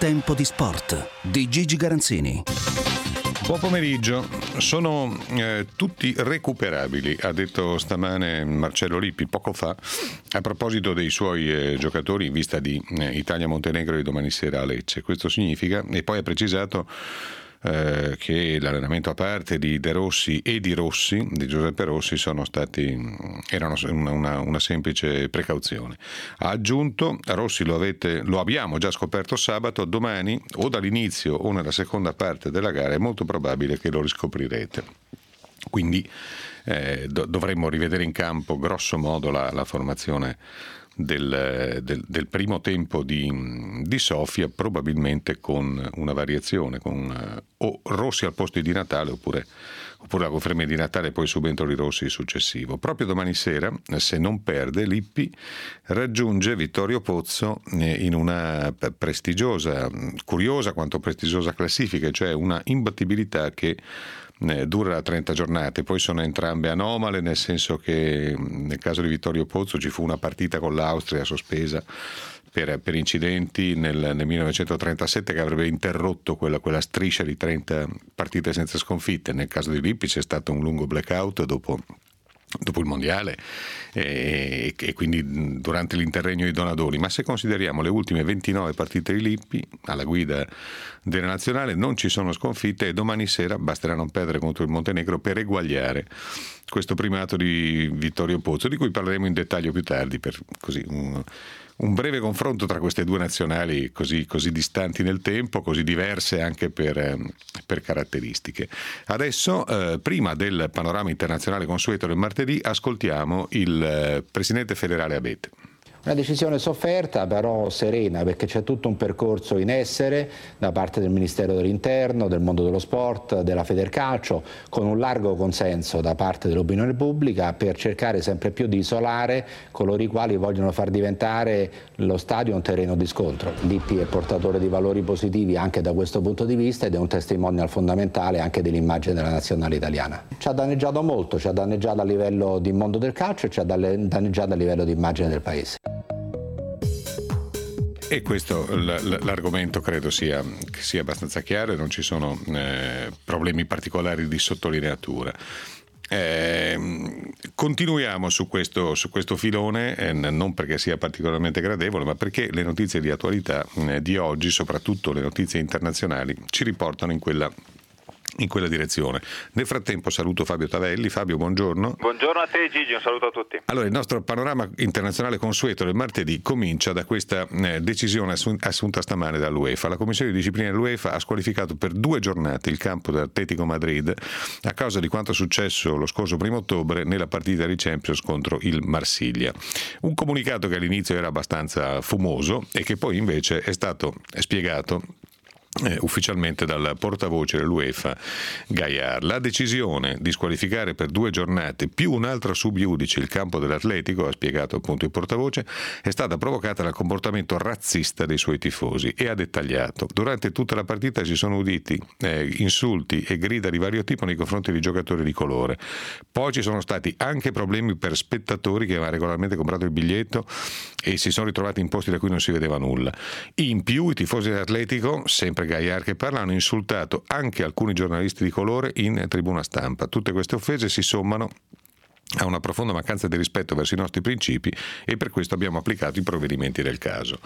Tempo di sport di Gigi Garanzini. Buon pomeriggio, sono tutti recuperabili, ha detto stamane Marcello Lippi poco fa a proposito dei suoi giocatori in vista di Italia-Montenegro di domani sera a Lecce. Questo significa, e poi ha precisato che l'allenamento a parte di De Rossi e di Rossi, di Giuseppe Rossi, erano una semplice precauzione. Ha aggiunto: Rossi lo abbiamo già scoperto sabato, domani o dall'inizio o nella seconda parte della gara è molto probabile che lo riscoprirete. Quindi dovremmo rivedere in campo grosso modo la formazione del primo tempo di Sofia, probabilmente con una variazione, con o Rossi al posto di Natale oppure la conferma di Natale e poi subentro di Rossi successivo. Proprio domani sera, se non perde, Lippi raggiunge Vittorio Pozzo in una prestigiosa, curiosa quanto prestigiosa classifica, cioè una imbattibilità che dura 30 giornate, poi sono entrambe anomale, nel senso che nel caso di Vittorio Pozzo ci fu una partita con l'Austria sospesa per incidenti nel 1937 che avrebbe interrotto quella striscia di 30 partite senza sconfitte. Nel caso di Lippi c'è stato un lungo blackout dopo il mondiale e quindi durante l'interregno di Donadoni. Ma se consideriamo le ultime 29 partite di Lippi alla guida della nazionale, non ci sono sconfitte e domani sera basterà non perdere contro il Montenegro per eguagliare questo primato di Vittorio Pozzo, di cui parleremo in dettaglio più tardi, per così un breve confronto tra queste due nazionali così distanti nel tempo, così diverse anche per caratteristiche. Adesso, prima del panorama internazionale consueto del martedì, ascoltiamo il presidente federale Abete. Una decisione sofferta, però serena, perché c'è tutto un percorso in essere da parte del Ministero dell'Interno, del mondo dello sport, della Federcalcio, con un largo consenso da parte dell'opinione pubblica per cercare sempre più di isolare coloro i quali vogliono far diventare lo stadio un terreno di scontro. Lippi è portatore di valori positivi anche da questo punto di vista ed è un testimonial fondamentale anche dell'immagine della nazionale italiana. Ci ha danneggiato molto, ci ha danneggiato a livello di mondo del calcio e ci ha danneggiato a livello di immagine del paese. E questo l'argomento credo sia abbastanza chiaro e non ci sono problemi particolari di sottolineatura. Continuiamo su questo filone, non perché sia particolarmente gradevole, ma perché le notizie di attualità di oggi, soprattutto le notizie internazionali, ci riportano in quella direzione. Nel frattempo saluto Fabio Tavelli. Fabio, buongiorno. Buongiorno a te Gigi, un saluto a tutti. Allora, il nostro panorama internazionale consueto del martedì comincia da questa decisione assunta stamane dall'UEFA. La Commissione di disciplina dell'UEFA ha squalificato per 2 giornate il campo dell'Atletico Madrid a causa di quanto successo lo scorso 1 ottobre nella partita di Champions contro il Marsiglia. Un comunicato che all'inizio era abbastanza fumoso e che poi invece è stato spiegato ufficialmente dal portavoce dell'UEFA Gaillard. La decisione di squalificare per 2 giornate più un altro sub iudice il campo dell'Atletico, ha spiegato appunto il portavoce, è stata provocata dal comportamento razzista dei suoi tifosi e ha dettagliato: durante tutta la partita si sono uditi insulti e grida di vario tipo nei confronti di giocatori di colore. Poi ci sono stati anche problemi per spettatori che avevano regolarmente comprato il biglietto e si sono ritrovati in posti da cui non si vedeva nulla. In più i tifosi dell'Atletico, sempre Gaillard che parla, hanno insultato anche alcuni giornalisti di colore in tribuna stampa. Tutte queste offese si sommano a una profonda mancanza di rispetto verso i nostri principi e per questo abbiamo applicato i provvedimenti del caso.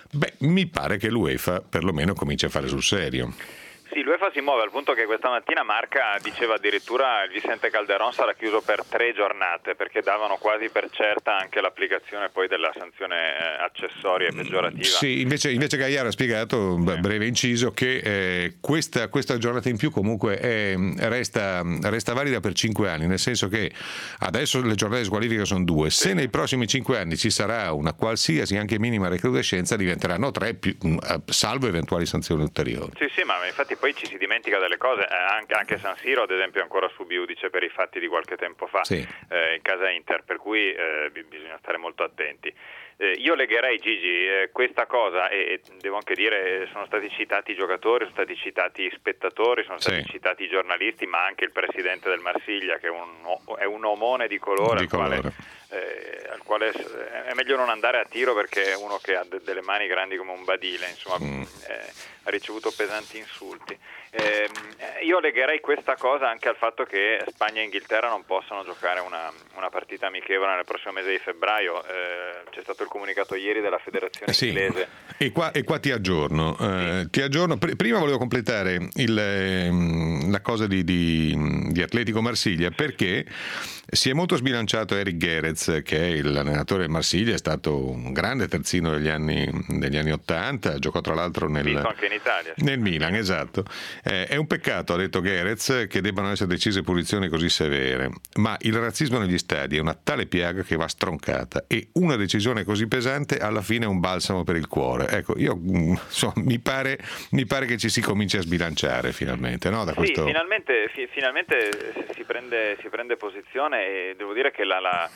Mi pare che l'UEFA perlomeno cominci a fare sul serio. Sì, l'UEFA si muove al punto che questa mattina Marca diceva addirittura il Vicente Calderón sarà chiuso per 3 giornate perché davano quasi per certa anche l'applicazione poi della sanzione accessoria e peggiorativa. Sì, invece Gaillard ha spiegato, breve inciso, che questa giornata in più comunque resta valida per 5 anni, nel senso che adesso le giornate di squalifica sono 2, se nei prossimi 5 anni ci sarà una qualsiasi anche minima recrudescenza diventeranno 3 salvo eventuali sanzioni ulteriori. Sì, ma infatti poi ci si dimentica delle cose, anche San Siro ad esempio è ancora sub iudice per i fatti di qualche tempo fa, sì. In casa Inter, per cui bisogna stare molto attenti. Io legherei, Gigi, questa cosa, e devo anche dire, sono stati citati i giocatori, sono stati citati i spettatori, sono stati citati i giornalisti, ma anche il presidente del Marsiglia, che è un omone di colore. Al quale è meglio non andare a tiro, perché è uno che ha delle mani grandi come un badile, insomma, ha ricevuto pesanti insulti. Io legherei questa cosa anche al fatto che Spagna e Inghilterra non possono giocare una partita amichevole nel prossimo mese di febbraio. C'è stato il comunicato ieri della federazione inglese. E qua ti aggiorno. Prima volevo completare la cosa di Atletico Marsiglia, perché si è molto sbilanciato Eric Gerets, che è l'allenatore del Marsiglia, è stato un grande terzino degli anni 80, giocò tra l'altro anche in Italia, nel Milan, esatto. È un peccato, ha detto Gerets, che debbano essere decise punizioni così severe, ma il razzismo negli stadi è una tale piaga che va stroncata, e una decisione così pesante alla fine è un balsamo per il cuore. Ecco, io mi pare che ci si cominci a sbilanciare finalmente, no? Sì, finalmente si prende posizione, e devo dire che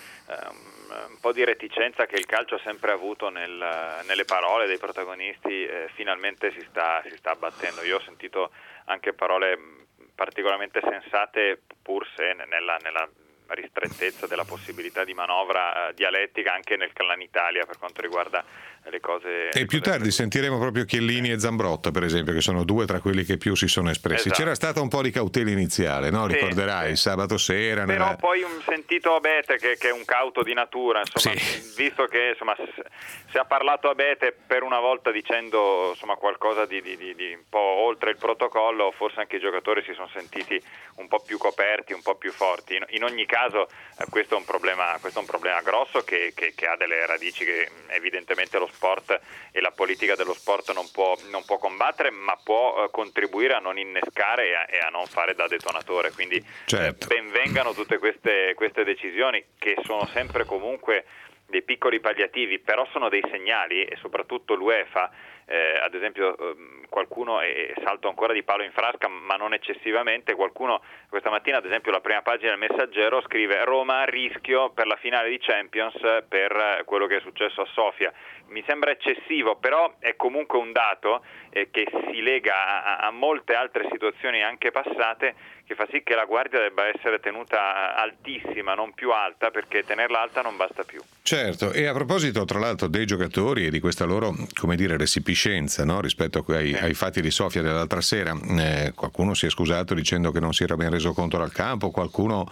un po' di reticenza che il calcio ha sempre avuto nelle parole dei protagonisti finalmente si sta abbattendo. Io ho sentito anche parole particolarmente sensate, pur se nella ristrettezza della possibilità di manovra dialettica anche nel Clan Italia per quanto riguarda le cose. E più tardi sentiremo proprio Chiellini e Zambrotta, per esempio, che sono due tra quelli che più si sono espressi. Esatto. C'era stata un po' di cautela iniziale, no? Sì, ricorderai, il sabato sera. Però poi un sentito Abete che è un cauto di natura, insomma, visto che insomma si è parlato Abete per una volta dicendo insomma qualcosa di un po' oltre il protocollo, forse anche i giocatori si sono sentiti un po' più coperti, un po' più forti. In ogni caso questo è un problema grosso che ha delle radici che evidentemente lo sport e la politica dello sport non può combattere, ma può contribuire a non innescare e a non fare da detonatore. Quindi benvengano tutte queste decisioni, che sono sempre comunque dei piccoli palliativi, però sono dei segnali, e soprattutto l'UEFA, ad esempio qualcuno, e salto ancora di palo in frasca ma non eccessivamente, qualcuno questa mattina, ad esempio la prima pagina del Messaggero scrive: Roma a rischio per la finale di Champions per quello che è successo a Sofia. Mi sembra eccessivo, però è comunque un dato che si lega a molte altre situazioni anche passate, che fa sì che la guardia debba essere tenuta altissima, non più alta, perché tenerla alta non basta più. Certo, e a proposito tra l'altro dei giocatori e di questa loro, come dire, resipiscenza, no? Rispetto ai fatti di Sofia dell'altra sera, qualcuno si è scusato dicendo che non si era ben reso conto dal campo, qualcuno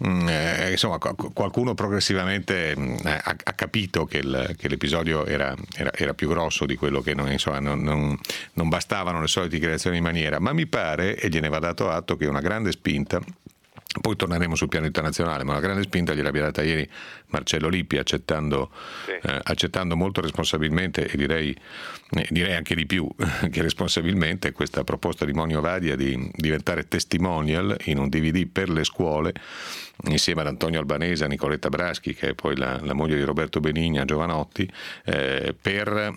progressivamente ha capito che l'episodio era più grosso di quello che non bastavano le solite dichiarazioni di maniera, ma mi pare, e gliene va dato atto, che una grande spinta, poi torneremo sul piano internazionale, ma una grande spinta gliel'abbia data ieri Marcello Lippi, accettando molto responsabilmente, e direi anche di più che responsabilmente, questa proposta di Monio Vadia di diventare testimonial in un DVD per le scuole, insieme ad Antonio Albanese, a Nicoletta Braschi, che è poi la moglie di Roberto Benigni, a Giovanotti, per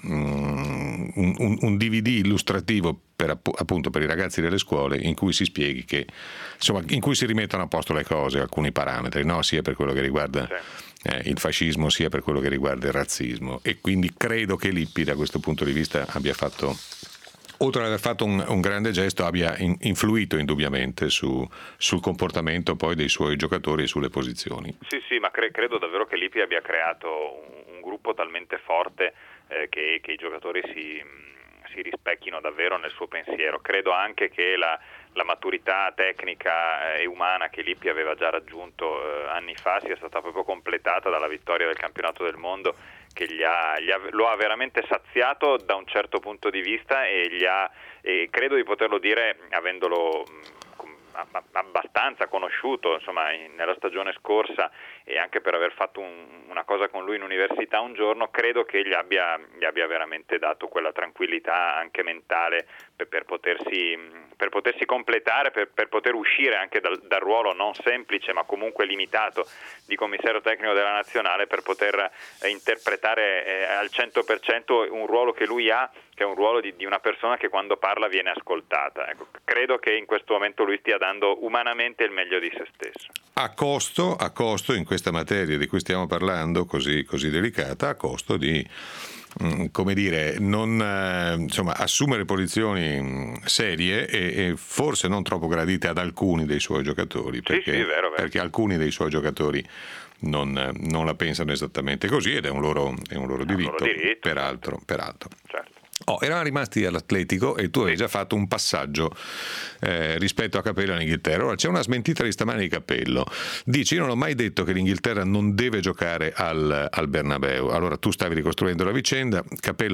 un DVD illustrativo appunto per i ragazzi delle scuole, in cui si spieghi che, insomma, in cui si rimettano a posto le cose, alcuni parametri, no? Sia per quello che riguarda il fascismo, sia per quello che riguarda il razzismo. E quindi credo che Lippi da questo punto di vista abbia fatto, oltre ad aver fatto un grande gesto, abbia influito indubbiamente sul comportamento poi dei suoi giocatori e sulle posizioni. Sì, ma credo davvero che Lippi abbia creato un gruppo talmente forte che i giocatori si rispecchino davvero nel suo pensiero. Credo anche che la maturità tecnica e umana che Lippi aveva già raggiunto anni fa sia stata proprio completata dalla vittoria del campionato del mondo, che lo ha veramente saziato da un certo punto di vista, e credo di poterlo dire avendolo abbastanza conosciuto, insomma, nella stagione scorsa, e anche per aver fatto una cosa con lui in università un giorno. Credo che gli abbia veramente dato quella tranquillità anche mentale per potersi completare, per poter uscire anche dal ruolo non semplice ma comunque limitato di commissario tecnico della nazionale, per poter interpretare al 100% un ruolo che lui ha, che è un ruolo di una persona che quando parla viene ascoltata. Ecco, credo che in questo momento lui stia dando umanamente il meglio di se stesso. a costo in questa materia di cui stiamo parlando, così delicata, a costo di come dire, non assumere posizioni serie e forse non troppo gradite ad alcuni dei suoi giocatori, perché, vero. perché alcuni dei suoi giocatori non la pensano esattamente così, ed è un loro diritto, peraltro. Certo. Eravamo rimasti all'Atletico e tu avevi già fatto un passaggio rispetto a Capello all'Inghilterra. Ora c'è una smentita di stamane di Capello. Dici: io non ho mai detto che l'Inghilterra non deve giocare al Bernabeu. Allora tu stavi ricostruendo la vicenda. Capello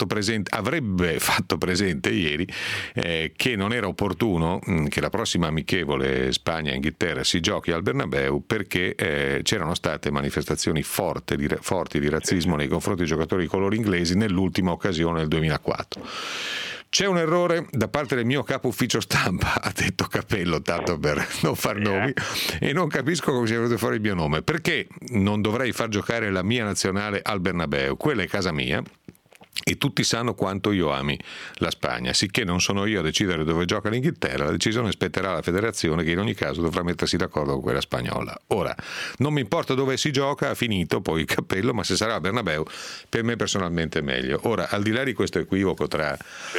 avrebbe fatto presente ieri che non era opportuno che la prossima amichevole Spagna-Inghilterra si giochi al Bernabeu, perché c'erano state manifestazioni forti di razzismo nei confronti dei giocatori di colore inglesi nell'ultima occasione del 2004. C'è un errore da parte del mio capo ufficio stampa, ha detto Capello, tanto per non far nomi, e non capisco come sia venuto fuori il mio nome. Perché non dovrei far giocare la mia nazionale al Bernabeu? Quella è casa mia e tutti sanno quanto io ami la Spagna, sicché non sono io a decidere dove gioca l'Inghilterra. La decisione spetterà alla federazione, che in ogni caso dovrà mettersi d'accordo con quella spagnola. Ora, non mi importa dove si gioca, ha finito poi il Cappello, ma se sarà a Bernabeu per me personalmente è meglio. Ora, al di là di questo equivoco tra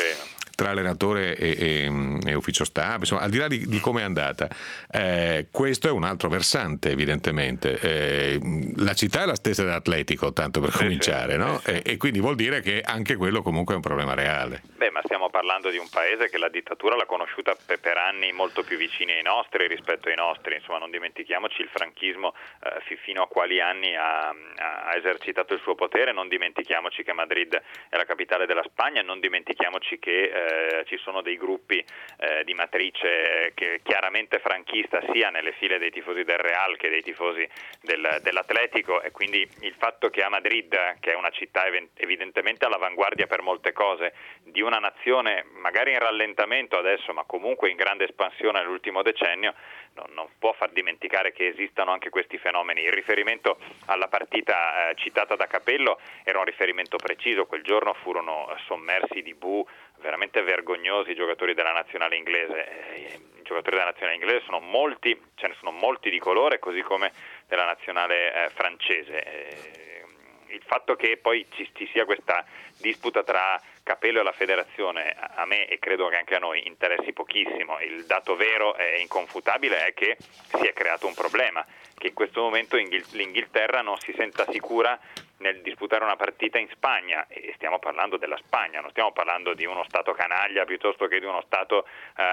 allenatore e ufficio stampa, insomma, al di là di come è andata, questo è un altro versante, evidentemente. La città è la stessa dell'Atletico, tanto per cominciare, no? E quindi vuol dire che anche quello comunque è un problema reale. Ma stiamo parlando di un paese che la dittatura l'ha conosciuta per anni molto più vicini ai nostri rispetto ai nostri. Insomma, non dimentichiamoci il franchismo fino a quali anni ha esercitato il suo potere. Non dimentichiamoci che Madrid è la capitale della Spagna, non dimentichiamoci che ci sono dei gruppi di matrice che chiaramente franchista sia nelle file dei tifosi del Real che dei tifosi dell'Atletico, e quindi il fatto che a Madrid, che è una città evidentemente all'avanguardia per molte cose, di una nazione magari in rallentamento adesso ma comunque in grande espansione nell'ultimo decennio, non può far dimenticare che esistano anche questi fenomeni. Il riferimento alla partita citata da Capello era un riferimento preciso. Quel giorno furono sommersi di bu veramente vergognosi i giocatori della nazionale inglese. I giocatori della nazionale inglese sono molti, ce ne sono molti di colore, così come della nazionale francese. Il fatto che poi ci sia questa disputa tra Capello e la federazione, a me e credo che anche a noi interessi pochissimo. Il dato vero e inconfutabile è che si è creato un problema, che in questo momento l'Inghilterra non si senta sicura nel disputare una partita in Spagna, e stiamo parlando della Spagna, non stiamo parlando di uno Stato canaglia piuttosto che di uno Stato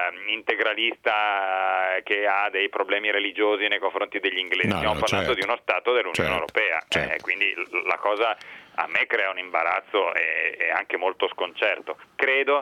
integralista che ha dei problemi religiosi nei confronti degli inglesi. Stiamo parlando di uno Stato dell'Unione Europea. Quindi la cosa a me crea un imbarazzo e anche molto sconcerto. Credo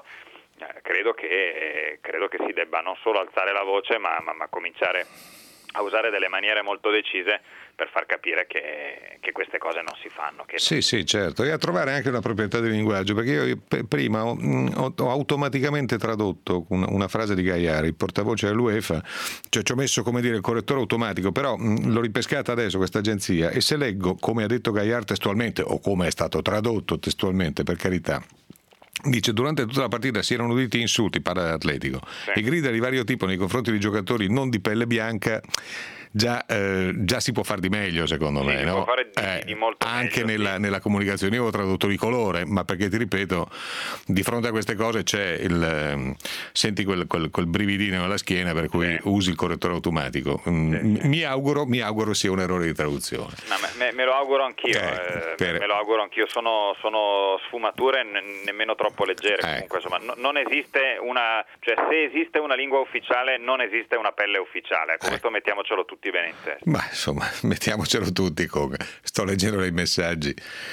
che si debba non solo alzare la voce ma cominciare a usare delle maniere molto decise per far capire che queste cose non si fanno. Sì, certo, e a trovare anche una proprietà di linguaggio, perché io prima ho automaticamente tradotto una frase di Gaillard, il portavoce dell'UEFA, cioè ci ho messo, come dire, il correttore automatico, però l'ho ripescata adesso questa agenzia, e se leggo come ha detto Gaillard testualmente, o come è stato tradotto testualmente, per carità, dice: durante tutta la partita si erano uditi insulti, parla dell'Atletico, e grida di vario tipo nei confronti di giocatori non di pelle bianca. Già si può fare di meglio, secondo me, no? Si può fare di molto anche meglio, nella comunicazione. Io ho tradotto di colore, ma perché, ti ripeto, di fronte a queste cose c'è senti quel brividino alla schiena, per cui usi il correttore automatico. Mi auguro sia un errore di traduzione. No, me lo auguro anch'io. Me lo auguro anch'io. Sono sfumature nemmeno troppo leggere. Comunque, insomma, non esiste se esiste una lingua ufficiale, non esiste una pelle ufficiale. Questo mettiamocelo tutti bene in testa. Ma insomma, mettiamocelo tutti. Sto leggendo dei messaggi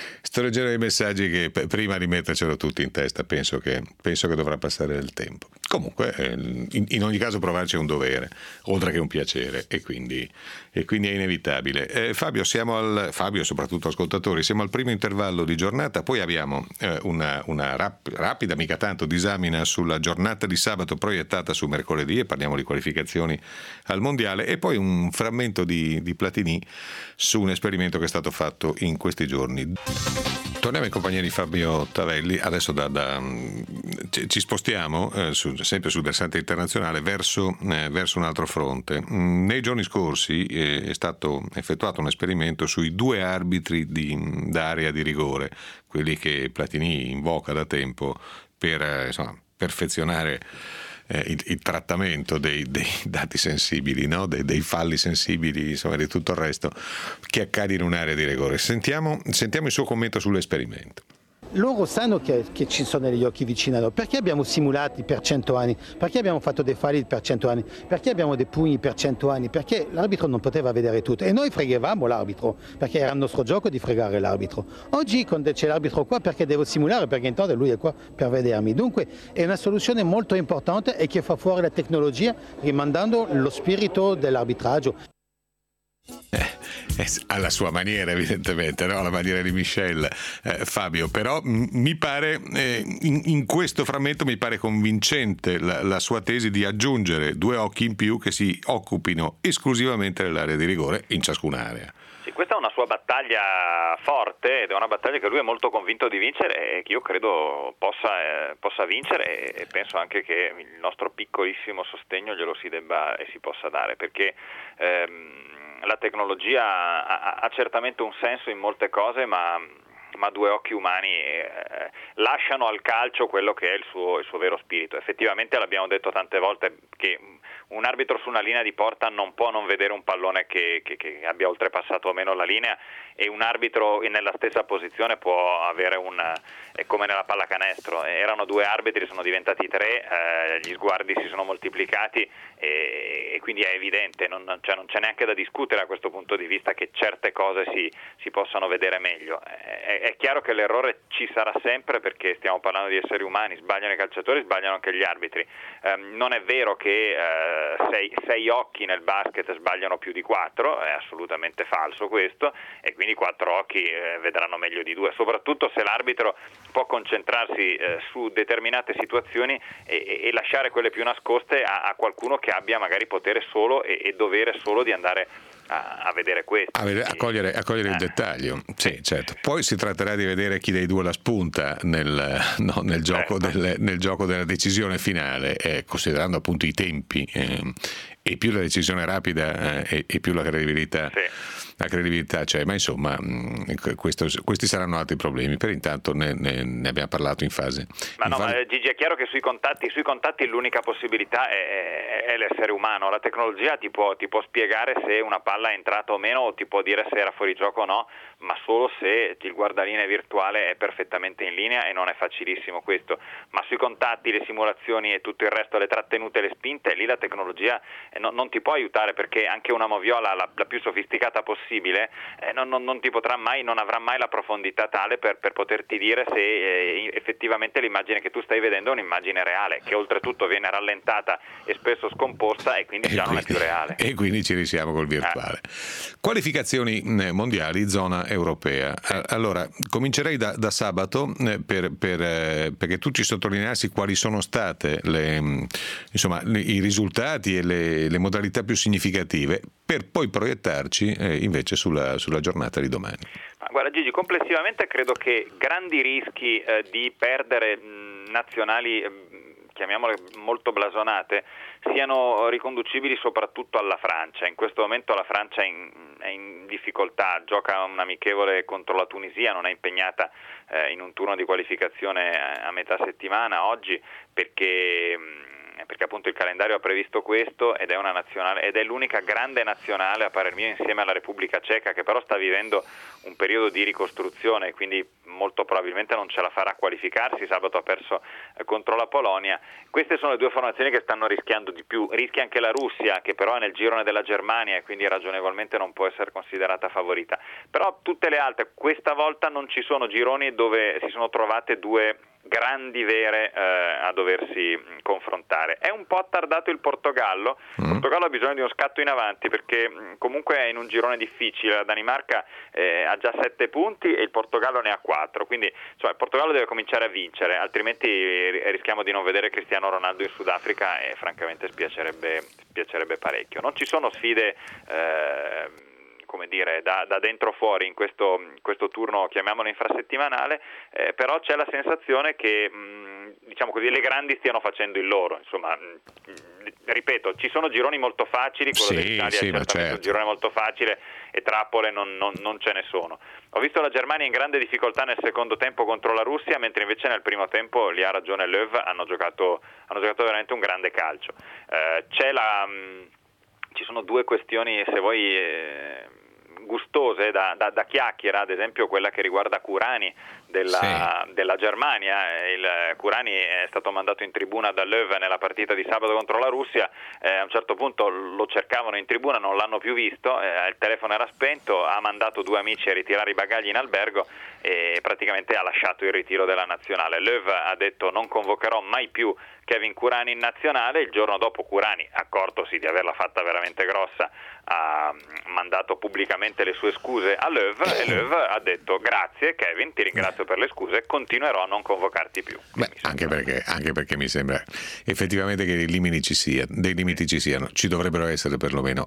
che prima di mettercelo tutti in testa penso che dovrà passare del tempo. Comunque in ogni caso provarci è un dovere oltre che un piacere, e quindi è inevitabile. Fabio e soprattutto ascoltatori, siamo al primo intervallo di giornata, poi abbiamo una rapida, mica tanto, disamina sulla giornata di sabato proiettata su mercoledì, e parliamo di qualificazioni al mondiale, e poi un frammento di Platini su un esperimento che è stato fatto in questi giorni. Torniamo in compagnia di Fabio Tavelli. Adesso ci spostiamo sempre sul versante internazionale verso un altro fronte. Nei giorni scorsi è stato effettuato un esperimento sui 2 arbitri d'area di rigore, quelli che Platini invoca da tempo per perfezionare il trattamento dei dati sensibili, no? dei falli sensibili, insomma, di tutto il resto che accade in un'area di rigore. Sentiamo il suo commento sull'esperimento. Loro sanno che ci sono degli occhi vicini a loro. Perché abbiamo simulati per 100 anni? Perché abbiamo fatto dei falli per 100 anni? Perché abbiamo dei pugni per 100 anni? Perché l'arbitro non poteva vedere tutto e noi fregavamo l'arbitro, perché era il nostro gioco di fregare l'arbitro. Oggi quando c'è l'arbitro qua, perché devo simulare? Perché intanto lui è qua per vedermi. Dunque è una soluzione molto importante e che fa fuori la tecnologia rimandando lo spirito dell'arbitraggio. Alla sua maniera, evidentemente, no? Alla maniera di Michel, Fabio, però mi pare in questo frammento mi pare convincente la sua tesi di aggiungere 2 occhi in più che si occupino esclusivamente dell'area di rigore in ciascun'area. Sì, questa è una sua battaglia forte ed è una battaglia che lui è molto convinto di vincere e che io credo possa vincere, e penso anche che il nostro piccolissimo sostegno glielo si debba e si possa dare, perché la tecnologia ha certamente un senso in molte cose, ma 2 occhi umani lasciano al calcio quello che è il suo vero spirito. Effettivamente l'abbiamo detto tante volte che un arbitro su una linea di porta non può non vedere un pallone che abbia oltrepassato o meno la linea, e un arbitro nella stessa posizione può avere è come nella pallacanestro. Erano 2 arbitri, sono diventati 3, gli sguardi si sono moltiplicati e quindi è evidente, non c'è neanche da discutere a questo punto di vista che certe cose si possano vedere meglio. È chiaro che l'errore ci sarà sempre, perché stiamo parlando di esseri umani, sbagliano i calciatori, sbagliano anche gli arbitri. Non è vero che 6 occhi nel basket sbagliano più di 4, è assolutamente falso questo, e quindi 4 occhi vedranno meglio di 2, soprattutto se l'arbitro può concentrarsi su determinate situazioni e lasciare quelle più nascoste a qualcuno che abbia magari potere solo e dovere solo di andare a vedere questo. A cogliere il dettaglio. Sì, certo. Poi si tratterà di vedere chi dei 2 la spunta nel gioco della decisione finale, considerando appunto i tempi, e più la decisione rapida e più la credibilità. Sì. La credibilità c'è, ma insomma questi saranno altri problemi. Per intanto ne abbiamo parlato in fase. Ma Gigi, è chiaro che sui contatti l'unica possibilità è l'essere umano. La tecnologia ti può spiegare se una palla è entrata o meno, o ti può dire se era fuori gioco o no, ma solo se il guardalinee virtuale è perfettamente in linea, e non è facilissimo questo. Ma sui contatti, le simulazioni e tutto il resto, le trattenute, le spinte, lì la tecnologia non ti può aiutare, perché anche una moviola la più sofisticata possibile non ti potrà mai, non avrà mai la profondità tale per poterti dire se effettivamente l'immagine che tu stai vedendo è un'immagine reale, che oltretutto viene rallentata e spesso scomposta, e quindi non è più reale. E quindi ci risiamo col virtuale. Qualificazioni mondiali, zona europea. Allora, comincerei da sabato perché tu ci sottolineassi quali sono state i risultati e le modalità più significative, per poi proiettarci invece sulla giornata di domani. Guarda Gigi, complessivamente credo che grandi rischi di perdere nazionali, chiamiamole molto blasonate, siano riconducibili soprattutto alla Francia. In questo momento la Francia è in difficoltà, gioca un amichevole contro la Tunisia, non è impegnata in un turno di qualificazione a metà settimana oggi, perché appunto il calendario ha previsto questo, ed è l'unica grande nazionale, a parer mio, insieme alla Repubblica Ceca, che però sta vivendo un periodo di ricostruzione, quindi molto probabilmente non ce la farà a qualificarsi. Sabato ha perso contro la Polonia. Queste sono le 2 formazioni che stanno rischiando di più. Rischia anche la Russia, che però è nel girone della Germania e quindi ragionevolmente non può essere considerata favorita. Però tutte le altre, questa volta non ci sono gironi dove si sono trovate 2 grandi vere a doversi confrontare. È un po' attardato il Portogallo. Il Portogallo ha bisogno di uno scatto in avanti, perché comunque è in un girone difficile. La Danimarca ha già 7 punti e il Portogallo ne ha 4, quindi il Portogallo deve cominciare a vincere, altrimenti rischiamo di non vedere Cristiano Ronaldo in Sudafrica, e francamente spiacerebbe parecchio. Non ci sono sfide come dire, da dentro fuori in questo turno, chiamiamolo infrasettimanale, però c'è la sensazione che diciamo così, le grandi stiano facendo il loro, insomma, ripeto, ci sono gironi molto facili, quello dell'Italia è certamente un girone molto facile e trappole non ce ne sono. Ho visto la Germania in grande difficoltà nel secondo tempo contro la Russia, mentre invece nel primo tempo, lì ha ragione Löw, hanno giocato veramente un grande calcio. Ci sono due questioni, se vuoi, gustose da chiacchiera, ad esempio quella che riguarda Kurani della Germania. Il Kurani è stato mandato in tribuna da Löw nella partita di sabato contro la Russia, a un certo punto lo cercavano in tribuna, non l'hanno più visto, il telefono era spento, ha mandato 2 amici a ritirare i bagagli in albergo e praticamente ha lasciato il ritiro della nazionale. Löw ha detto: non convocherò mai più Kevin Kurani in nazionale. Il giorno dopo Kurani, accortosi di averla fatta veramente grossa, ha mandato pubblicamente le sue scuse a Löw e Löw ha detto: grazie Kevin, ti ringrazio per le scuse, continuerò a non convocarti più. Anche perché mi sembra effettivamente che dei limiti ci siano, ci dovrebbero essere perlomeno.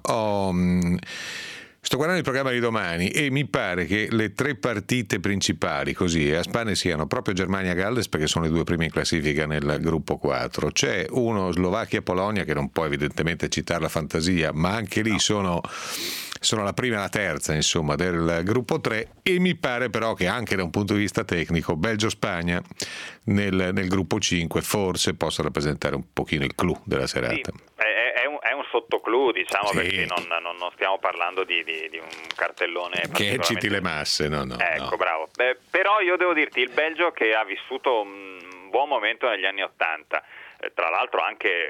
Sto guardando il programma di domani e mi pare che le 3 partite principali così a Spagna siano proprio Germania-Galles, perché sono le 2 prime in classifica nel gruppo 4. C'è uno Slovacchia-Polonia che non può evidentemente citare la fantasia, ma anche lì sono la prima e la terza, insomma, del gruppo 3, e mi pare però che anche da un punto di vista tecnico Belgio-Spagna nel gruppo 5 forse possa rappresentare un pochino il clou della serata. Sì. È un sottoclou, diciamo, perché non stiamo parlando di un cartellone che ecciti le masse, no. Bravo. Però io devo dirti, il Belgio, che ha vissuto un buon momento negli anni '80, tra l'altro anche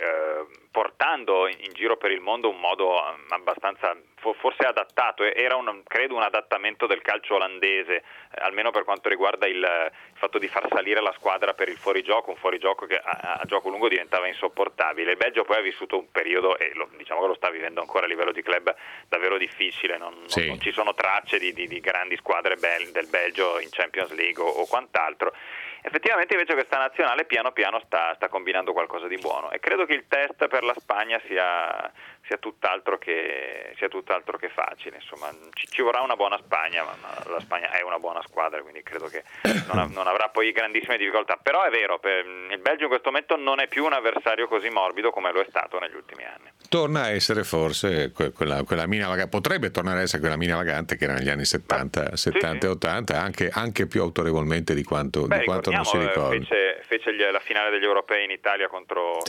portando in giro per il mondo un modo abbastanza forse adattato, era credo un adattamento del calcio olandese, almeno per quanto riguarda il fatto di far salire la squadra per il fuorigioco, un fuorigioco che a gioco lungo diventava insopportabile. Il Belgio poi ha vissuto un periodo, e diciamo che lo sta vivendo ancora a livello di club, davvero difficile, non ci sono tracce di grandi squadre del Belgio in Champions League o quant'altro. Effettivamente invece questa nazionale piano piano sta combinando qualcosa di buono, e credo che il test per la Spagna sia tutt'altro che facile. Insomma, ci vorrà una buona Spagna, ma la Spagna è una buona squadra, quindi credo che non avrà poi grandissime difficoltà. Però è vero, il Belgio in questo momento non è più un avversario così morbido come lo è stato negli ultimi anni. Torna a essere forse quella mina vagante, potrebbe tornare a essere quella mina vagante che era negli anni 70 e 80, anche più autorevolmente di quanto non si ricorda. Fece la finale degli europei in Italia contro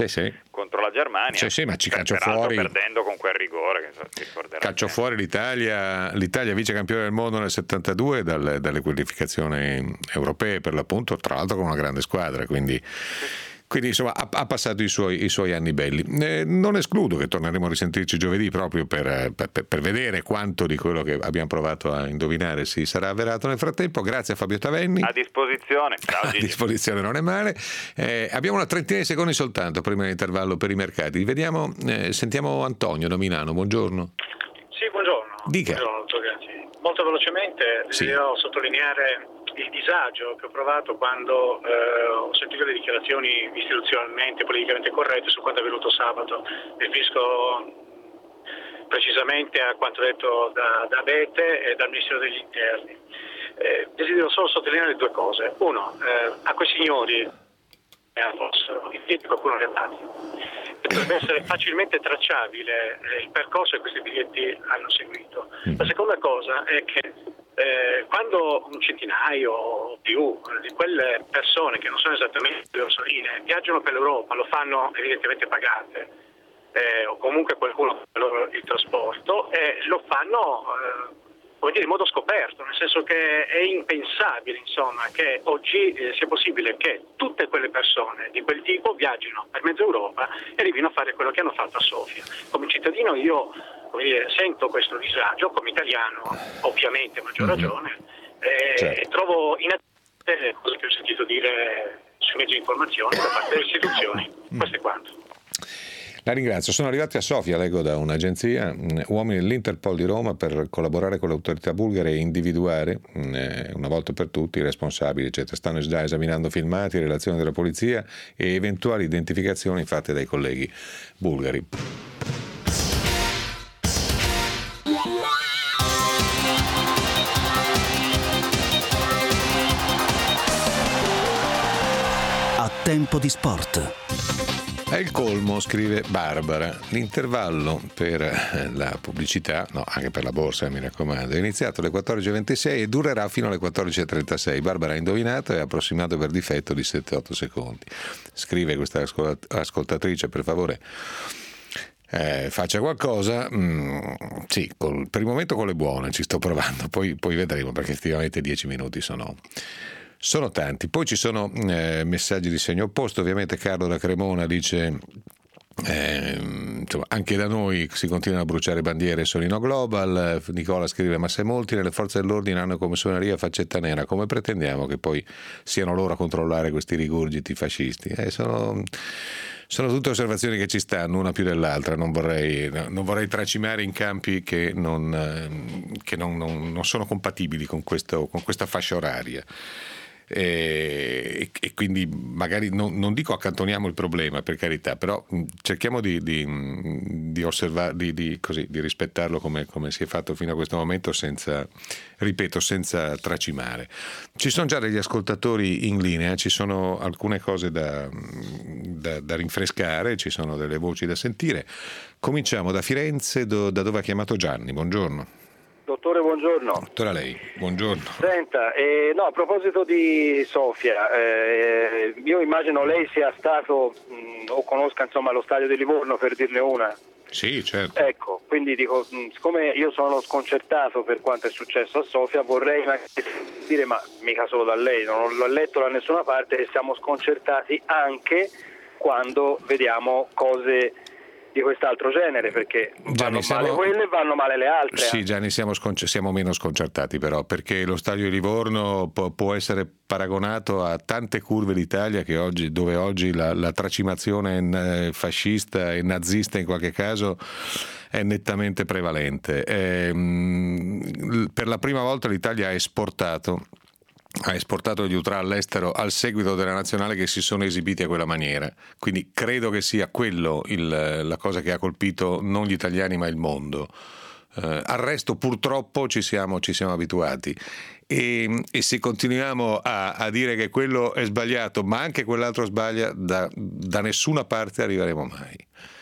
la Germania, ma ci cacciò fuori, perdendo con quel rigore che si ricorderà. Cacciò fuori l'Italia vice campione del mondo nel 72 dalle qualificazioni europee, per l'appunto, tra l'altro con una grande squadra, quindi insomma ha passato i suoi anni belli. Non escludo che torneremo a risentirci giovedì proprio per vedere quanto di quello che abbiamo provato a indovinare si sarà avverato nel frattempo. Grazie a Fabio Tavenni. A disposizione. Ciao, Gigi. A disposizione, non è male. Abbiamo una trentina di secondi soltanto prima dell'intervallo per i mercati. Vediamo, sentiamo Antonio da Milano. Buongiorno. Sì, buongiorno. Dica. Buongiorno, molto velocemente desidero sottolineare il disagio che ho provato quando ho sentito le dichiarazioni istituzionalmente, politicamente corrette su quanto è avvenuto sabato. Riferisco precisamente a quanto detto da Bette e dal Ministero degli Interni. Desidero solo sottolineare 2 cose. Uno, a quei signori fossero i biglietti qualcuno li ha dati. Potrebbe essere facilmente tracciabile il percorso che questi biglietti hanno seguito. La seconda cosa è che quando un centinaio o più di quelle persone che non sono esattamente orsoline viaggiano per l'Europa, lo fanno evidentemente pagate, o comunque qualcuno per loro il trasporto, lo fanno in modo scoperto, nel senso che è impensabile, insomma, che oggi sia possibile che tutte quelle persone di quel tipo viaggino per mezza Europa e arrivino a fare quello che hanno fatto a Sofia. Come cittadino io sento questo disagio, come italiano ovviamente a maggior ragione, e trovo inadeguate le cose che ho sentito dire sui mezzi di informazione da parte delle istituzioni. Questo è quanto. La ringrazio. Sono arrivati a Sofia, leggo da un'agenzia, uomini dell'Interpol di Roma per collaborare con le autorità bulgare e individuare una volta per tutti i responsabili, eccetera. Stanno già esaminando filmati, relazioni della polizia e eventuali identificazioni fatte dai colleghi bulgari. Tempo di sport. È il colmo, scrive Barbara. L'intervallo per la pubblicità, no, anche per la borsa, mi raccomando, è iniziato alle 14.26 e durerà fino alle 14.36. Barbara ha indovinato e ha approssimato per difetto di 7-8 secondi. Scrive questa ascoltatrice, per favore, faccia qualcosa. Sì, per il momento con le buone ci sto provando, poi vedremo, perché effettivamente 10 minuti sono tanti. Poi ci sono messaggi di segno opposto. Ovviamente Carlo da Cremona dice insomma, anche da noi si continuano a bruciare bandiere solo in No Global. Nicola scrive: ma se molti nelle forze dell'ordine hanno come suoneria faccetta nera, come pretendiamo che poi siano loro a controllare questi rigurgiti fascisti? Sono tutte osservazioni che ci stanno, una più dell'altra. Non vorrei tracimare in campi che non sono compatibili con questa fascia oraria. E quindi magari non dico accantoniamo il problema, per carità, però cerchiamo di osservare, di rispettarlo come si è fatto fino a questo momento, senza tracimare. Ci sono già degli ascoltatori in linea, ci sono alcune cose da rinfrescare, ci sono delle voci da sentire. Cominciamo da Firenze, da dove ha chiamato Gianni. Buongiorno. Dottore, buongiorno. Dottore, a lei, buongiorno. Senta, a proposito di Sofia, io immagino lei sia stato o conosca insomma lo stadio di Livorno, per dirne una. Sì, certo. Ecco, quindi dico, siccome io sono sconcertato per quanto è successo a Sofia, vorrei dire, ma mica solo da lei, non l'ho letto da nessuna parte, che siamo sconcertati anche quando vediamo cose di quest'altro genere, perché vanno male quelle e vanno male le altre. Sì, Gianni, siamo meno sconcertati però, perché lo stadio di Livorno può essere paragonato a tante curve d'Italia dove oggi la tracimazione fascista e nazista in qualche caso è nettamente prevalente. Per la prima volta l'Italia ha esportato gli ultra all'estero al seguito della nazionale che si sono esibiti a quella maniera, quindi credo che sia quello la cosa che ha colpito non gli italiani ma il mondo. Al resto purtroppo ci siamo abituati e se continuiamo a dire che quello è sbagliato ma anche quell'altro sbaglia, da nessuna parte arriveremo mai.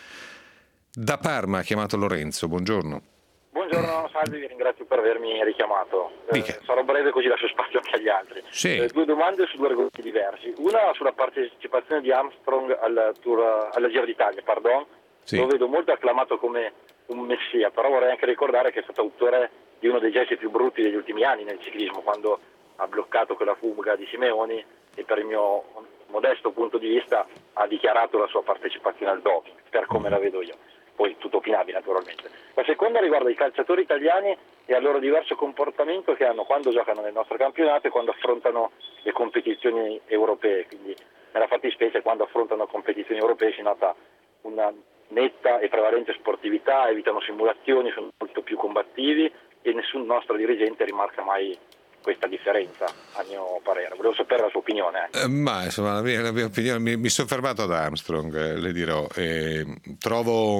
Da Parma ha chiamato Lorenzo, buongiorno. Buongiorno, salve, vi ringrazio per avermi richiamato. Sarò breve così lascio spazio anche agli altri. Sì. Due domande su due argomenti diversi. Una sulla partecipazione di Armstrong alla Giro d'Italia, sì. Lo vedo molto acclamato come un messia, però vorrei anche ricordare che è stato autore di uno dei gesti più brutti degli ultimi anni nel ciclismo, quando ha bloccato quella fuga di Simeoni e, per il mio modesto punto di vista, ha dichiarato la sua partecipazione al doping, per come la vedo io. Poi tutto opinabile naturalmente. La seconda riguarda i calciatori italiani e al loro diverso comportamento che hanno quando giocano nel nostro campionato e quando affrontano le competizioni europee. Quindi nella fattispecie quando affrontano competizioni europee si nota una netta e prevalente sportività, evitano simulazioni, sono molto più combattivi e nessun nostro dirigente rimarca mai questa differenza, a mio parere. Volevo sapere la sua opinione. Ma insomma la mia opinione, mi sono fermato ad Armstrong, le dirò, trovo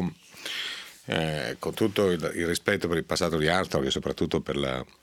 con tutto il rispetto per il passato di Armstrong e soprattutto per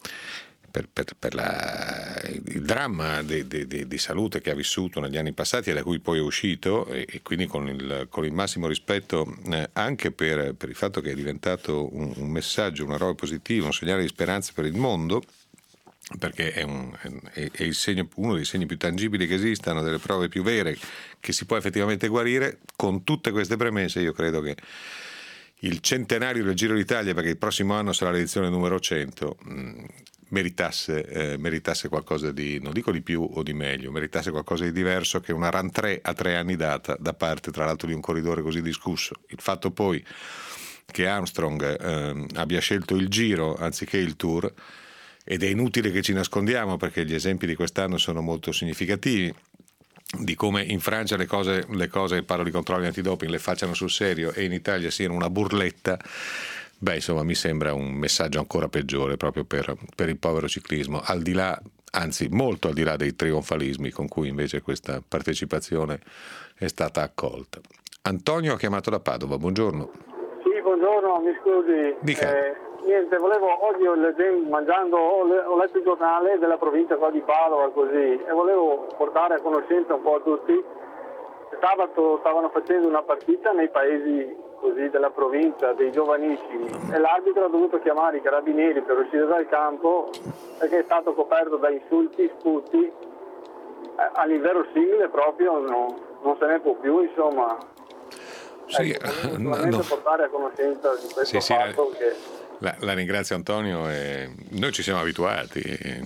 il dramma di salute che ha vissuto negli anni passati e da cui poi è uscito, e quindi con il massimo rispetto anche per il fatto che è diventato un messaggio, un eroe positivo, un segnale di speranza per il mondo, perché è uno dei segni più tangibili che esistano, delle prove più vere che si può effettivamente guarire. Con tutte queste premesse io credo che il centenario del Giro d'Italia, perché il prossimo anno sarà l'edizione numero 100, meritasse qualcosa di, non dico di più o di meglio, meritasse qualcosa di diverso che una Run 3 a 3 anni data, da parte tra l'altro di un corridore così discusso. Il fatto poi che Armstrong abbia scelto il Giro anziché il Tour, ed è inutile che ci nascondiamo perché gli esempi di quest'anno sono molto significativi di come in Francia le cose, parlo di controlli antidoping, le facciano sul serio e in Italia siano una burletta. Beh, insomma, mi sembra un messaggio ancora peggiore proprio per il povero ciclismo, al di là, anzi molto al di là dei trionfalismi con cui invece questa partecipazione è stata accolta. Antonio ha chiamato da Padova, buongiorno. Sì, buongiorno, mi scusi. Dica. Niente, oggi ho letto il giornale della provincia qua di Padova così, e volevo portare a conoscenza un po' a tutti sabato stavano facendo una partita nei paesi così della provincia, dei giovanissimi, e l'arbitro ha dovuto chiamare i carabinieri per uscire dal campo perché è stato coperto da insulti, sputi, all'inverosimile proprio non se ne può più, insomma. Sì, portare a conoscenza di questo fatto che... La ringrazio Antonio, noi ci siamo abituati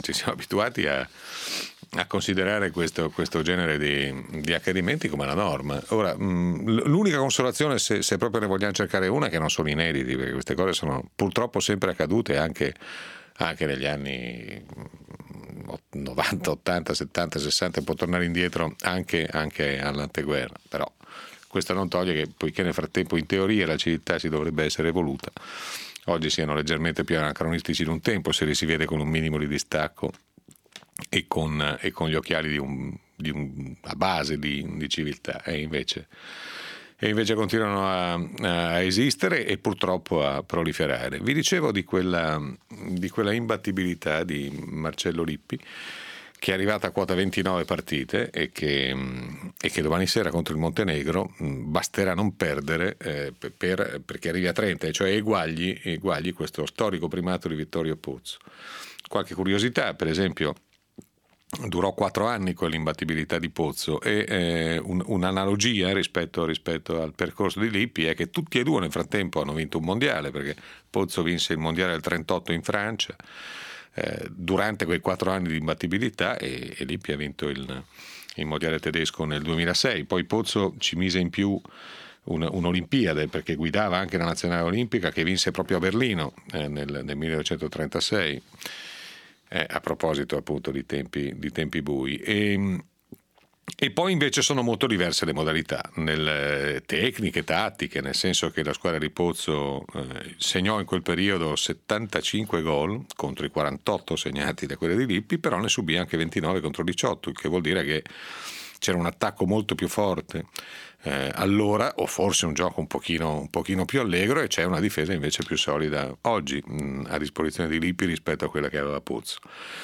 a considerare questo genere di accadimenti come la norma. Ora, l'unica consolazione, se proprio ne vogliamo cercare una, è che non sono inediti, perché queste cose sono purtroppo sempre accadute anche negli anni 90, 80, 70, 60, può tornare indietro anche all'anteguerra, però questo non toglie che, poiché nel frattempo in teoria la civiltà si dovrebbe essere evoluta, oggi siano leggermente più anacronistici di un tempo, se li si vede con un minimo di distacco e con gli occhiali di una base di civiltà, e invece continuano a esistere e purtroppo a proliferare. Vi dicevo di quella imbattibilità di Marcello Lippi, che è arrivata a quota 29 partite e che domani sera contro il Montenegro basterà non perdere perché arrivi a 30, cioè eguagli questo storico primato di Vittorio Pozzo. Qualche curiosità, per esempio, durò 4 anni quell'imbattibilità di Pozzo, e un'analogia rispetto al percorso di Lippi è che tutti e due nel frattempo hanno vinto un mondiale, perché Pozzo vinse il mondiale del 38 in Francia durante quei 4 anni di imbattibilità, e Lippi ha vinto il mondiale tedesco nel 2006. Poi Pozzo ci mise in più un'Olimpiade, perché guidava anche la nazionale olimpica, che vinse proprio a Berlino nel 1936, a proposito appunto di tempi bui. E poi invece sono molto diverse le modalità, nelle tecniche, tattiche, nel senso che la squadra di Pozzo segnò in quel periodo 75 gol contro i 48 segnati da quelle di Lippi, però ne subì anche 29 contro 18, il che vuol dire che c'era un attacco molto più forte allora, o forse un gioco un pochino più allegro, e c'è una difesa invece più solida oggi a disposizione di Lippi rispetto a quella che aveva Pozzo.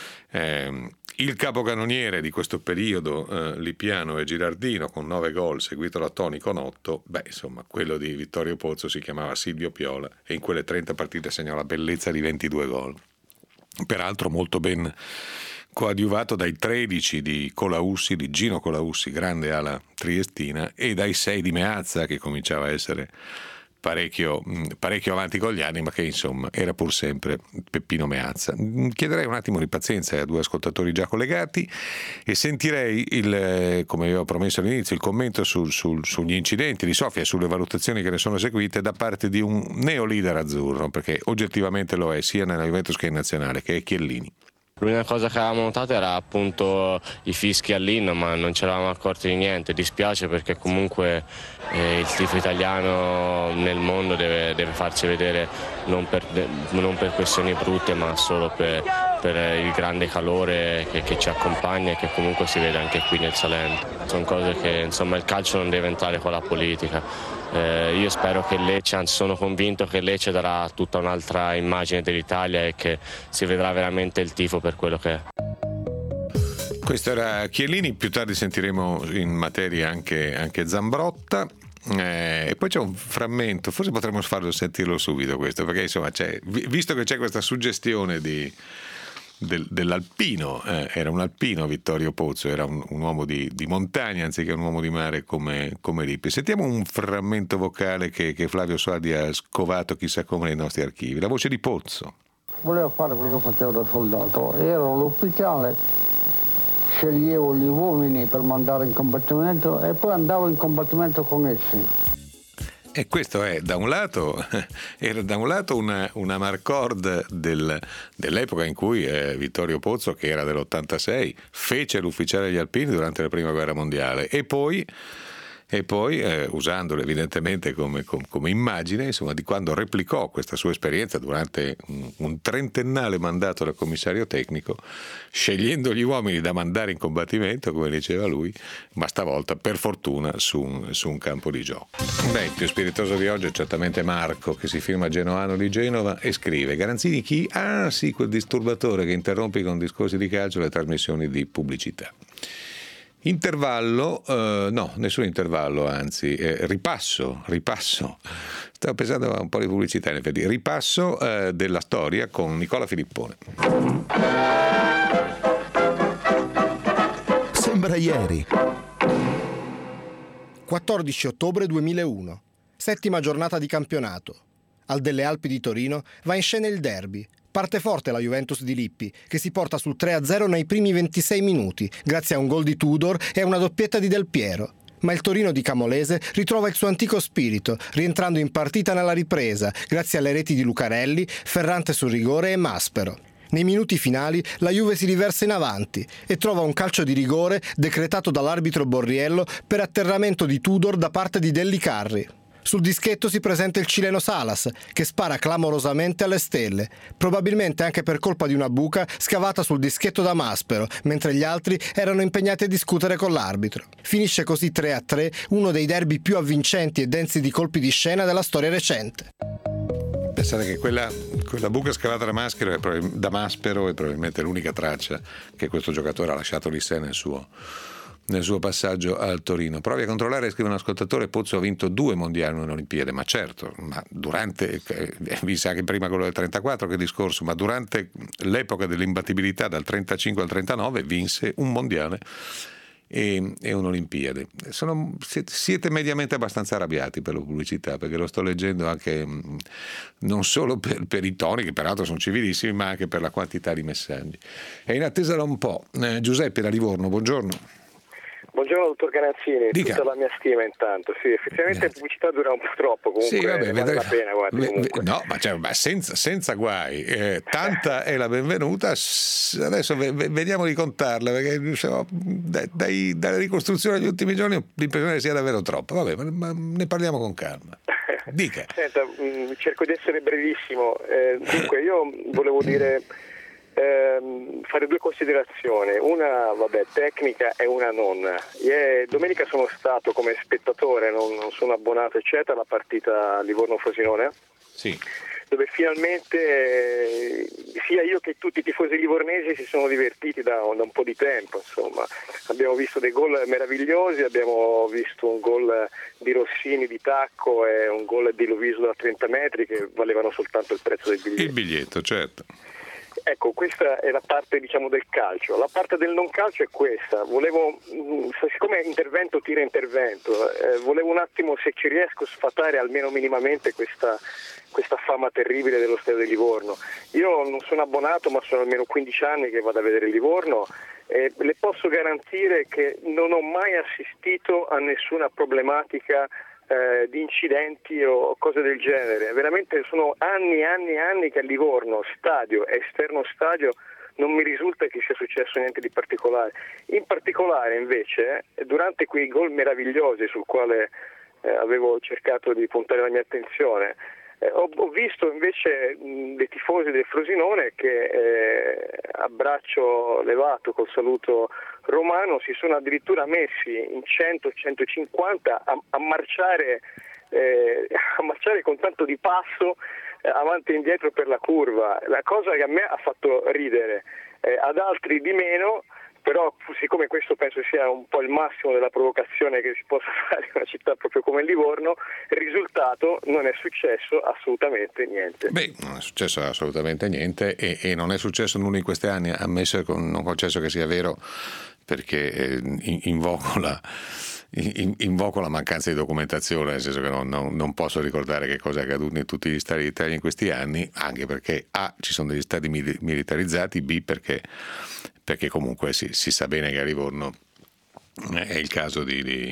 Il capocannoniere di questo periodo lippiano è Girardino con 9 gol, seguito da Toni con 8. Insomma, quello di Vittorio Pozzo si chiamava Silvio Piola, e in quelle 30 partite segnò la bellezza di 22 gol. Peraltro molto ben coadiuvato dai 13 di Gino Colaussi, grande ala triestina, e dai 6 di Meazza, che cominciava a essere parecchio avanti con gli anni, ma che insomma era pur sempre Peppino Meazza. Chiederei un attimo di pazienza a 2 ascoltatori già collegati, e sentirei, come avevo promesso all'inizio, il commento sugli incidenti di Sofia e sulle valutazioni che ne sono seguite da parte di un neo-leader azzurro, perché oggettivamente lo è sia nella Juventus che in nazionale, che è Chiellini. L'unica cosa che avevamo notato era appunto i fischi all'inno, ma non ci eravamo accorti di niente. Dispiace, perché comunque il tifo italiano nel mondo deve farci vedere, non per questioni brutte, ma solo per il grande calore che ci accompagna e che comunque si vede anche qui nel Salento. Sono cose che, insomma, il calcio non deve entrare con la politica. Io spero che Lecce, anzi sono convinto che Lecce darà tutta un'altra immagine dell'Italia e che si vedrà veramente il tifo per quello che è. Questo era Chiellini, più tardi sentiremo in materia anche Zambrotta. E poi c'è un frammento, forse potremmo sentirlo subito questo, perché insomma visto che c'è questa suggestione dell'alpino, era un alpino Vittorio Pozzo, era un uomo di montagna anziché un uomo di mare come Lippi. Sentiamo un frammento vocale che Flavio Suardi ha scovato chissà come nei nostri archivi, la voce di Pozzo. Volevo fare quello che facevo da soldato, ero l'ufficiale, sceglievo gli uomini per mandare in combattimento e poi andavo in combattimento con essi. E questo è da un lato una marcord dell'epoca in cui Vittorio Pozzo, che era dell'86, fece l'ufficiale agli alpini durante la prima guerra mondiale, e poi usandolo evidentemente come immagine, insomma, di quando replicò questa sua esperienza durante un trentennale mandato da commissario tecnico, scegliendo gli uomini da mandare in combattimento, come diceva lui, ma stavolta per fortuna su un campo di gioco. Il più spiritoso di oggi è certamente Marco, che si firma Genoano di Genova e scrive: Garanzini chi? Ah sì, quel disturbatore che interrompe con discorsi di calcio le trasmissioni di pubblicità. Intervallo, no, nessun intervallo, anzi, ripasso. Stavo pensando a un po' di pubblicità, in effetti. Ripasso della storia con Nicola Filippone. Sembra ieri. 14 ottobre 2001, settima giornata di campionato. Al Delle Alpi di Torino va in scena il derby. Parte forte la Juventus di Lippi, che si porta sul 3-0 nei primi 26 minuti, grazie a un gol di Tudor e a una doppietta di Del Piero. Ma il Torino di Camolese ritrova il suo antico spirito, rientrando in partita nella ripresa, grazie alle reti di Lucarelli, Ferrante sul rigore e Maspero. Nei minuti finali la Juve si riversa in avanti e trova un calcio di rigore decretato dall'arbitro Borriello per atterramento di Tudor da parte di Delli Carri. Sul dischetto si presenta il cileno Salas, che spara clamorosamente alle stelle, probabilmente anche per colpa di una buca scavata sul dischetto da Maspero, mentre gli altri erano impegnati a discutere con l'arbitro. Finisce così 3-3, uno dei derby più avvincenti e densi di colpi di scena della storia recente. Pensate che quella buca scavata da Maspero è probabilmente l'unica traccia che questo giocatore ha lasciato lì sé nel suo passaggio al Torino. Provi a controllare, scrive un ascoltatore, Pozzo ha vinto 2 mondiali in un'Olimpiade, ma certo, ma durante, vi sa che prima quello del 34 che discorso, ma durante l'epoca dell'imbattibilità dal 35 al 39 vinse un mondiale e un'Olimpiade. Siete mediamente abbastanza arrabbiati per la pubblicità, perché lo sto leggendo anche non solo per i toni, che peraltro sono civilissimi, ma anche per la quantità di messaggi. E in attesa da un po', Giuseppe da Livorno, buongiorno. Buongiorno dottor Garanzini, Dica. tutta la mia stima intanto. Sì, effettivamente la pubblicità dura un po' troppo, comunque sì, vabbè, vale la pena, guardi, comunque. No, ma senza guai, tanta è la benvenuta. Adesso vediamo di contarla, perché dalla ricostruzione degli ultimi giorni ho l'impressione che sia davvero troppo. Vabbè, ma ne parliamo con calma. Dica. Senta, cerco di essere brevissimo. Dunque, io volevo dire fare 2 considerazioni, una tecnica e una non. Domenica sono stato come spettatore, non sono abbonato eccetera, alla partita Livorno-Frosinone, sì, dove finalmente sia io che tutti i tifosi livornesi si sono divertiti da un po' di tempo. Insomma, abbiamo visto dei gol meravigliosi, abbiamo visto un gol di Rossini di tacco e un gol di Loviso da 30 metri che valevano soltanto il prezzo del biglietto. Il biglietto, certo. Ecco, questa è la parte, diciamo, del calcio. La parte del non calcio è questa. Siccome intervento tira intervento, volevo un attimo, se ci riesco, sfatare almeno minimamente questa fama terribile dello stadio di Livorno. Io non sono abbonato, ma sono almeno 15 anni che vado a vedere Livorno e le posso garantire che non ho mai assistito a nessuna problematica di incidenti o cose del genere. Veramente sono anni che a Livorno, stadio e esterno stadio, non mi risulta che sia successo niente di particolare. In particolare invece durante quei gol meravigliosi sul quale avevo cercato di puntare la mia attenzione, ho visto invece dei tifosi del Frosinone che a braccio levato col saluto romano si sono addirittura messi in 100-150 a marciare con tanto di passo avanti e indietro per la curva, la cosa che a me ha fatto ridere, ad altri di meno. Però siccome questo penso sia un po' il massimo della provocazione che si possa fare in una città proprio come Livorno, il risultato non è successo assolutamente niente. Beh, non è successo assolutamente niente e non è successo nulla in questi anni, ammesso che non concesso che sia vero, perché invoco la mancanza di documentazione, nel senso che non posso ricordare che cosa è accaduto in tutti gli stati d'Italia in questi anni, anche perché A, ci sono degli stati militarizzati, B, perché comunque si sa bene che a Livorno è il caso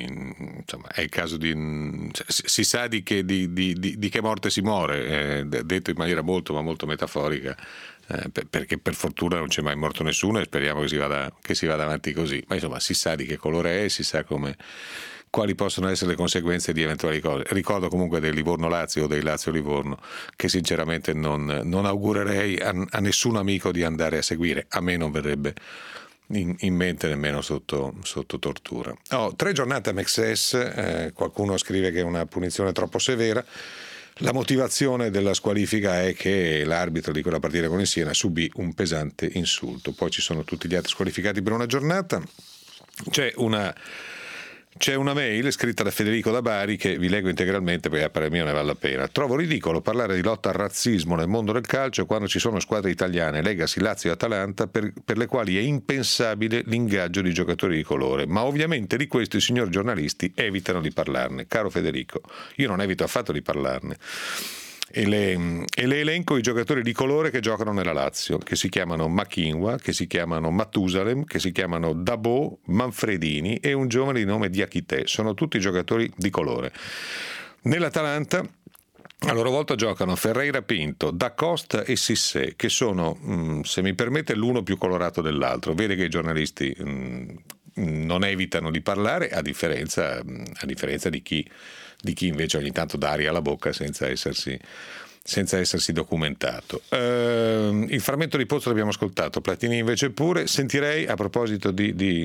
si sa di che morte si muore, detto in maniera molto ma molto metaforica, perché per fortuna non c'è mai morto nessuno e speriamo che si vada avanti così, ma insomma si sa di che colore è, si sa quali possono essere le conseguenze di eventuali cose. Ricordo comunque del Livorno-Lazio o dei Lazio-Livorno che sinceramente non augurerei a nessun amico di andare a seguire, a me non verrebbe in mente nemmeno sotto tortura. 3 giornate a Mexes, qualcuno scrive che è una punizione troppo severa. La motivazione della squalifica è che l'arbitro di quella partita con il Siena subì un pesante insulto. Poi ci sono tutti gli altri squalificati per una giornata. C'è una mail scritta da Federico da Bari che vi leggo integralmente perché per me ne vale la pena. Trovo ridicolo parlare di lotta al razzismo nel mondo del calcio quando ci sono squadre italiane, Legacy, Lazio e Atalanta, per le quali è impensabile l'ingaggio di giocatori di colore. Ma ovviamente di questo i signori giornalisti evitano di parlarne. Caro Federico, io non evito affatto di parlarne. E le elenco i giocatori di colore che giocano nella Lazio, che si chiamano Machinwa, che si chiamano Matusalem, che si chiamano Dabo, Manfredini e un giovane di nome Diakité. Sono tutti giocatori di colore. Nell'Atalanta a loro volta giocano Ferreira Pinto, Da Costa e Cissé, che sono, se mi permette, l'uno più colorato dell'altro. Vede che i giornalisti non evitano di parlare, a differenza di chi invece ogni tanto dà aria alla bocca senza essersi documentato. Il frammento di Pozzo l'abbiamo ascoltato, Platini invece pure. Sentirei, a proposito di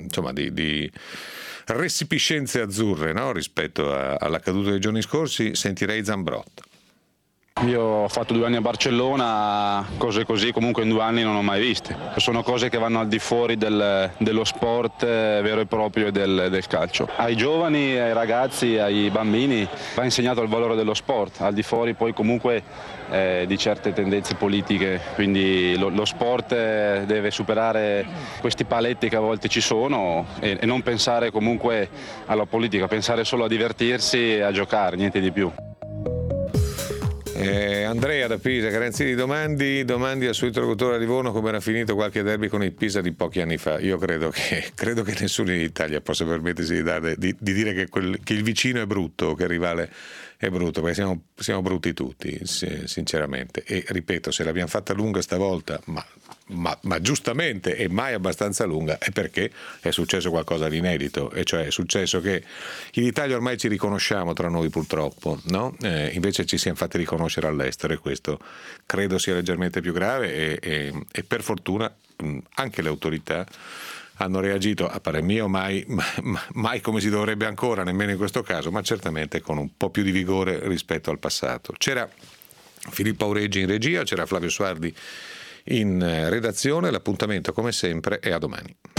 resipiscenze azzurre, no? Rispetto alla caduta dei giorni scorsi, sentirei Zambrotta. Io ho fatto 2 anni a Barcellona, cose così comunque in 2 anni non ho mai viste. Sono cose che vanno al di fuori dello sport vero e proprio e del calcio. Ai giovani, ai ragazzi, ai bambini va insegnato il valore dello sport, al di fuori poi comunque di certe tendenze politiche. Quindi lo sport deve superare questi paletti che a volte ci sono e non pensare comunque alla politica, pensare solo a divertirsi e a giocare, niente di più. Andrea da Pisa, Garanzini, domandi al suo interlocutore a Livorno come era finito qualche derby con il Pisa di pochi anni fa. Io credo che nessuno in Italia possa permettersi di dire che il vicino è brutto, che il rivale è brutto, perché siamo brutti tutti, sinceramente. E ripeto, se l'abbiamo fatta lunga stavolta, ma giustamente e mai abbastanza lunga, è perché è successo qualcosa di inedito, e cioè è successo che in Italia ormai ci riconosciamo tra noi purtroppo, no? Invece ci siamo fatti riconoscere all'estero, e questo credo sia leggermente più grave e per fortuna anche le autorità hanno reagito, a parer mio, mai come si dovrebbe ancora, nemmeno in questo caso, ma certamente con un po' più di vigore rispetto al passato. C'era Filippo Aureggi in regia, c'era Flavio Suardi in redazione. L'appuntamento come sempre è a domani.